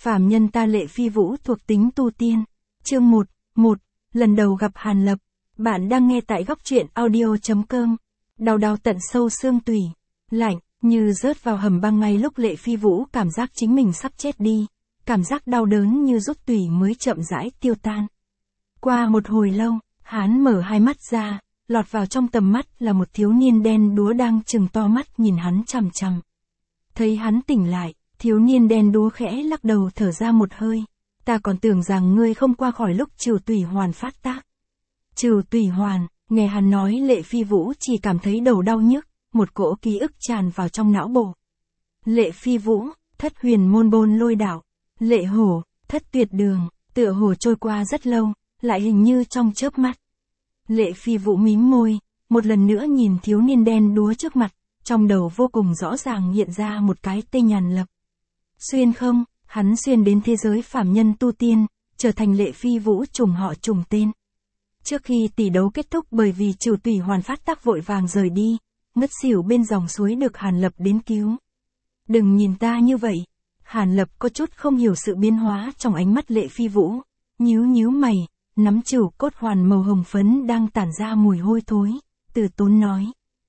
Phàm nhân ta Lệ Phi Vũ thuộc tính tu tiên. Chương 1, lần đầu gặp Hàn Lập. Bạn đang nghe tại góc truyện audio.com. Đau tận sâu xương tủy. Lạnh, như rớt vào hầm băng ngay lúc Lệ Phi Vũ cảm giác chính mình sắp chết đi. Cảm giác đau đớn như rút tủy mới chậm rãi tiêu tan. Qua một hồi lâu, hắn mở hai mắt ra, lọt vào trong tầm mắt là một thiếu niên đen đúa đang trừng to mắt nhìn hắn chằm chằm. Thấy hắn tỉnh lại, thiếu niên đen đúa khẽ lắc đầu thở ra một hơi. Ta còn tưởng rằng ngươi không qua khỏi lúc Trừ Tủy Hoàn phát tác. Trừ Tủy Hoàn, nghe hắn nói Lệ Phi Vũ chỉ cảm thấy đầu đau nhức, một cỗ ký ức tràn vào trong não bộ. Lệ Phi Vũ, Thất Huyền Môn Bôn Lôi Đạo, Lệ Hổ, Thất Tuyệt Đường, tựa hồ trôi qua rất lâu, lại hình như trong chớp mắt. Lệ Phi Vũ mím môi, một lần nữa nhìn thiếu niên đen đúa trước mặt, trong đầu vô cùng rõ ràng hiện ra một cái tên Hàn Lập. Xuyên không, hắn xuyên đến thế giới phàm nhân tu tiên, trở thành Lệ Phi Vũ trùng họ trùng tên. Trước khi tỷ đấu kết thúc bởi vì Trừ Tủy Hoàn phát tác vội vàng rời đi, ngất xỉu bên dòng suối được Hàn Lập đến cứu. Đừng nhìn ta như vậy. Hàn Lập có chút không hiểu sự biến hóa trong ánh mắt Lệ Phi Vũ, nhíu mày, nắm chịu cốt hoàn màu hồng phấn đang tản ra mùi hôi thối, từ tốn nói.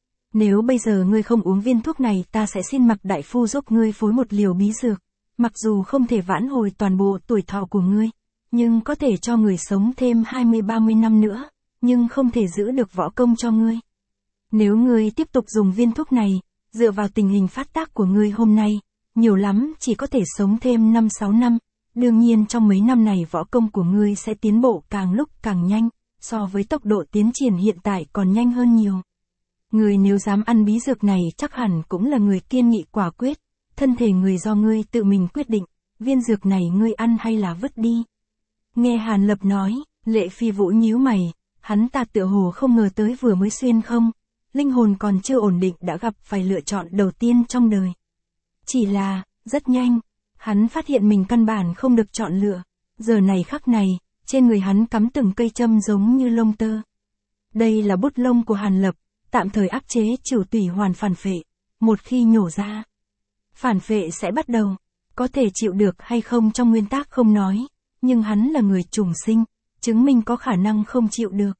Nếu bây giờ ngươi không uống viên thuốc này ta sẽ xin Mạc đại phu giúp ngươi phối một liều bí dược, mặc dù không thể vãn hồi toàn bộ tuổi thọ của ngươi, nhưng có thể cho người sống thêm 20-30 năm nữa, nhưng không thể giữ được võ công cho ngươi. Nếu ngươi tiếp tục dùng viên thuốc này, dựa vào tình hình phát tác của ngươi hôm nay, nhiều lắm chỉ có thể sống thêm 5-6 năm, đương nhiên trong mấy năm này võ công của ngươi sẽ tiến bộ càng lúc càng nhanh, so với tốc độ tiến triển hiện tại còn nhanh hơn nhiều. Ngươi nếu dám ăn bí dược này chắc hẳn cũng là người kiên nghị quả quyết, thân thể người do ngươi tự mình quyết định, viên dược này ngươi ăn hay là vứt đi. Nghe Hàn Lập nói, Lệ Phi Vũ nhíu mày, hắn ta tựa hồ không ngờ tới vừa mới xuyên không, linh hồn còn chưa ổn định đã gặp phải lựa chọn đầu tiên trong đời. Chỉ là, rất nhanh, hắn phát hiện mình căn bản không được chọn lựa, giờ này khắc này, trên người hắn cắm từng cây châm giống như lông tơ. Đây là bút lông của Hàn Lập, tạm thời áp chế Trừ Tủy Hoàn phản phệ, một khi nhổ ra, phản phệ sẽ bắt đầu, có thể chịu được hay không trong nguyên tắc không nói, nhưng hắn là người trùng sinh, chứng minh có khả năng không chịu được.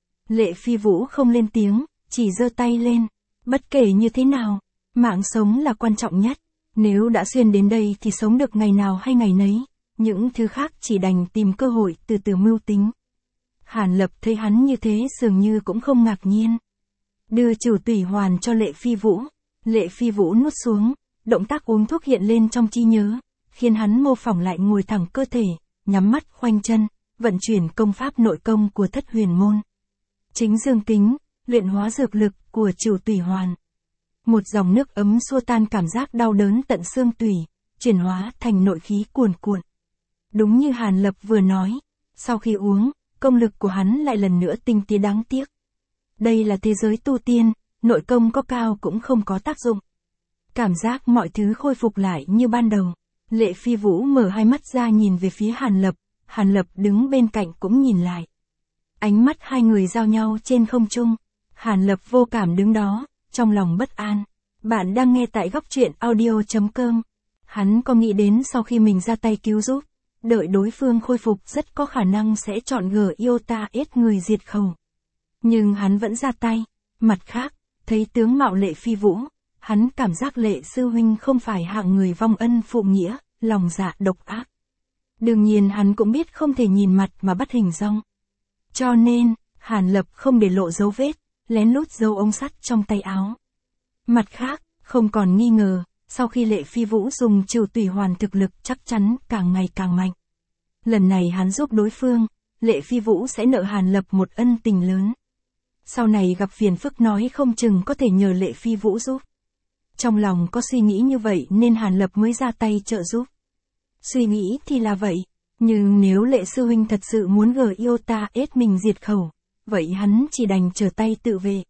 Lệ Phi Vũ không lên tiếng, chỉ giơ tay lên, bất kể như thế nào, mạng sống là quan trọng nhất, nếu đã xuyên đến đây thì sống được ngày nào hay ngày nấy, những thứ khác chỉ đành tìm cơ hội từ từ mưu tính. Hàn Lập thấy hắn như thế dường như cũng không ngạc nhiên. Đưa Trừ Tủy Hoàn cho Lệ Phi Vũ, Lệ Phi Vũ nuốt xuống, động tác uống thuốc hiện lên trong trí nhớ, khiến hắn mô phỏng lại ngồi thẳng cơ thể, nhắm mắt khoanh chân, vận chuyển công pháp nội công của Thất Huyền Môn. Chính dương kính, luyện hóa dược lực của Trừ Tủy Hoàn. Một dòng nước ấm xua tan cảm giác đau đớn tận xương tủy, chuyển hóa thành nội khí cuồn cuộn. Đúng như Hàn Lập vừa nói, sau khi uống, công lực của hắn lại lần nữa tinh tiến đáng tiếc. Đây là thế giới tu tiên, nội công có cao cũng không có tác dụng. Cảm giác mọi thứ khôi phục lại như ban đầu. Lệ Phi Vũ mở hai mắt ra nhìn về phía Hàn Lập đứng bên cạnh cũng nhìn lại. Ánh mắt hai người giao nhau trên không trung. Hàn Lập vô cảm đứng đó, trong lòng bất an. Bạn đang nghe tại góc truyện audio.com. Hắn có nghĩ đến sau khi mình ra tay cứu giúp, đợi đối phương khôi phục rất có khả năng sẽ chọn Iota ết người diệt khẩu. Nhưng hắn vẫn ra tay. Mặt khác, thấy tướng mạo Lệ Phi Vũ, hắn cảm giác Lệ sư huynh không phải hạng người vong ân phụ nghĩa, lòng dạ độc ác. Đương nhiên hắn cũng biết không thể nhìn mặt mà bắt hình dong. Cho nên, Hàn Lập không để lộ dấu vết, lén lút giấu ống sắt trong tay áo. Mặt khác, không còn nghi ngờ, sau khi Lệ Phi Vũ dùng Trừ Tủy Hoàn thực lực chắc chắn càng ngày càng mạnh. Lần này hắn giúp đối phương, Lệ Phi Vũ sẽ nợ Hàn Lập một ân tình lớn. Sau này gặp phiền phức nói không chừng có thể nhờ Lệ Phi Vũ giúp. Trong lòng có suy nghĩ như vậy nên Hàn Lập mới ra tay trợ giúp. Suy nghĩ thì là vậy, nhưng nếu Lệ sư huynh thật sự muốn Iota ết mình diệt khẩu, vậy hắn chỉ đành trở tay tự vệ.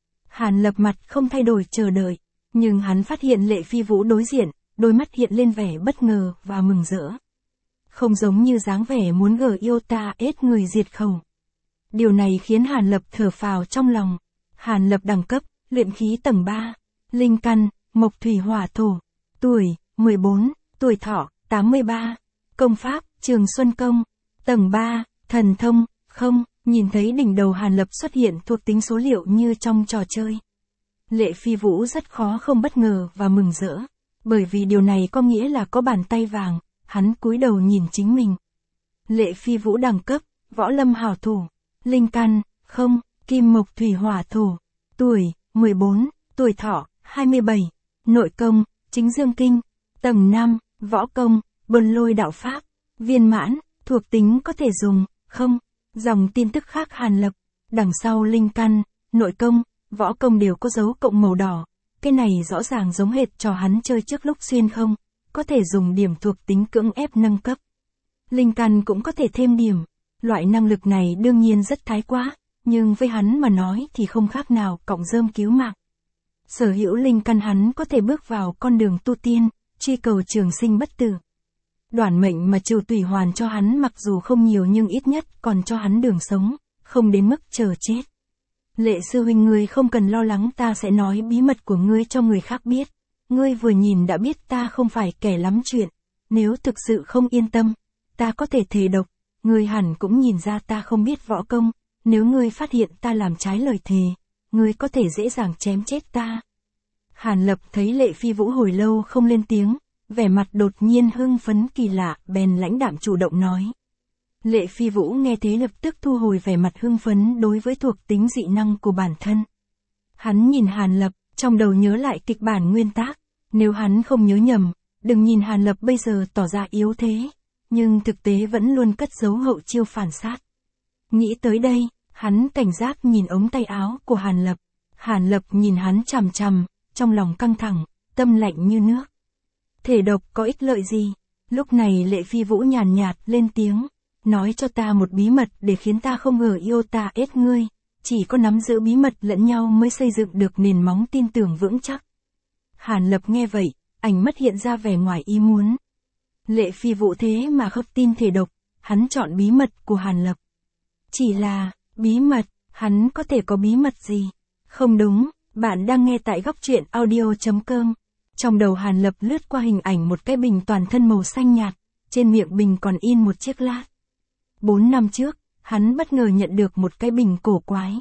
Hàn Lập mặt không thay đổi chờ đợi, nhưng hắn phát hiện Lệ Phi Vũ đối diện, đôi mắt hiện lên vẻ bất ngờ và mừng rỡ. Không giống như dáng vẻ muốn Iota ết người diệt khẩu. Điều này khiến Hàn Lập thở phào trong lòng. Hàn Lập đẳng cấp, luyện khí tầng 3, linh căn, mộc thủy hỏa thổ, tuổi, 14, tuổi thọ, 83, Công pháp, Trường Xuân Công. Tầng 3, thần thông, không, nhìn thấy đỉnh đầu Hàn Lập xuất hiện thuộc tính số liệu như trong trò chơi. Lệ Phi Vũ rất khó không bất ngờ và mừng rỡ, bởi vì điều này có nghĩa là có bàn tay vàng, hắn cúi đầu nhìn chính mình. Lệ Phi Vũ đẳng cấp, võ lâm hảo thủ, linh căn, không, kim mộc thủy hỏa thổ, tuổi, 14, tuổi thọ, 27, nội công, chính dương kinh, tầng 5, võ công, bần lôi đạo pháp, viên mãn, thuộc tính có thể dùng, không, dòng tin tức khác Hàn Lập, đằng sau linh căn, nội công, võ công đều có dấu cộng màu đỏ, cái này rõ ràng giống hệt trò hắn chơi trước lúc xuyên không, có thể dùng điểm thuộc tính cưỡng ép nâng cấp. Linh căn cũng có thể thêm điểm, loại năng lực này đương nhiên rất thái quá, nhưng với hắn mà nói thì không khác nào cọng rơm cứu mạng. Sở hữu linh căn hắn có thể bước vào con đường tu tiên, truy cầu trường sinh bất tử. Đoản mệnh mà Trừ Tùy Hoàn cho hắn mặc dù không nhiều nhưng ít nhất còn cho hắn đường sống, không đến mức chờ chết. Lệ sư huynh ngươi không cần lo lắng, ta sẽ nói bí mật của ngươi cho người khác biết. Ngươi vừa nhìn đã biết ta không phải kẻ lắm chuyện. Nếu thực sự không yên tâm, ta có thể thề độc. Ngươi hẳn cũng nhìn ra ta không biết võ công. Nếu ngươi phát hiện ta làm trái lời thề, ngươi có thể dễ dàng chém chết ta. Hàn Lập thấy Lệ Phi Vũ hồi lâu không lên tiếng, vẻ mặt đột nhiên hưng phấn kỳ lạ, bèn lãnh đạm chủ động nói. Lệ Phi Vũ nghe thế lập tức thu hồi vẻ mặt hưng phấn đối với thuộc tính dị năng của bản thân. Hắn nhìn Hàn Lập, trong đầu nhớ lại kịch bản nguyên tác, nếu hắn không nhớ nhầm, đừng nhìn Hàn Lập bây giờ tỏ ra yếu thế, nhưng thực tế vẫn luôn cất giấu hậu chiêu phản sát. Nghĩ tới đây, hắn cảnh giác nhìn ống tay áo của Hàn Lập. Hàn Lập nhìn hắn chằm chằm, trong lòng căng thẳng, tâm lạnh như nước. Thể độc có ích lợi gì? Lúc này Lệ Phi Vũ nhàn nhạt lên tiếng. Nói cho ta một bí mật để khiến ta không ngờ yêu ta ết ngươi. Chỉ có nắm giữ bí mật lẫn nhau mới xây dựng được nền móng tin tưởng vững chắc. Hàn Lập nghe vậy, ánh mắt hiện ra vẻ ngoài ý muốn. Lệ Phi Vũ thế mà không tin thể độc, hắn chọn bí mật của Hàn Lập. Chỉ là, bí mật, hắn có thể có bí mật gì? Không đúng, bạn đang nghe tại góc truyện audio.com. Trong đầu Hàn Lập lướt qua hình ảnh một cái bình toàn thân màu xanh nhạt, trên miệng bình còn in một chiếc lát. 4 năm trước, hắn bất ngờ nhận được một cái bình cổ quái.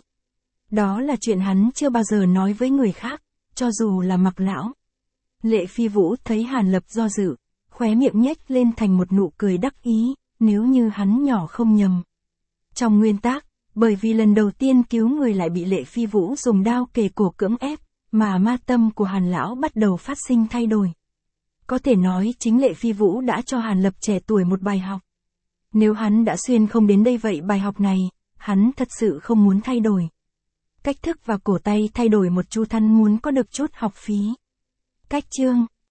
Đó là chuyện hắn chưa bao giờ nói với người khác, cho dù là Mặc lão. Lệ Phi Vũ thấy Hàn Lập do dự, khóe miệng nhếch lên thành một nụ cười đắc ý, nếu như hắn nhỏ không nhầm. Trong nguyên tác, bởi vì lần đầu tiên cứu người lại bị Lệ Phi Vũ dùng đao kề cổ cưỡng ép, mà ma tâm của Hàn lão bắt đầu phát sinh thay đổi. Có thể nói chính Lệ Phi Vũ đã cho Hàn Lập trẻ tuổi một bài học. Nếu hắn đã xuyên không đến đây vậy bài học này, hắn thật sự không muốn thay đổi. Cách thức và cổ tay thay đổi một chu thân muốn có được chút học phí. Cách chương,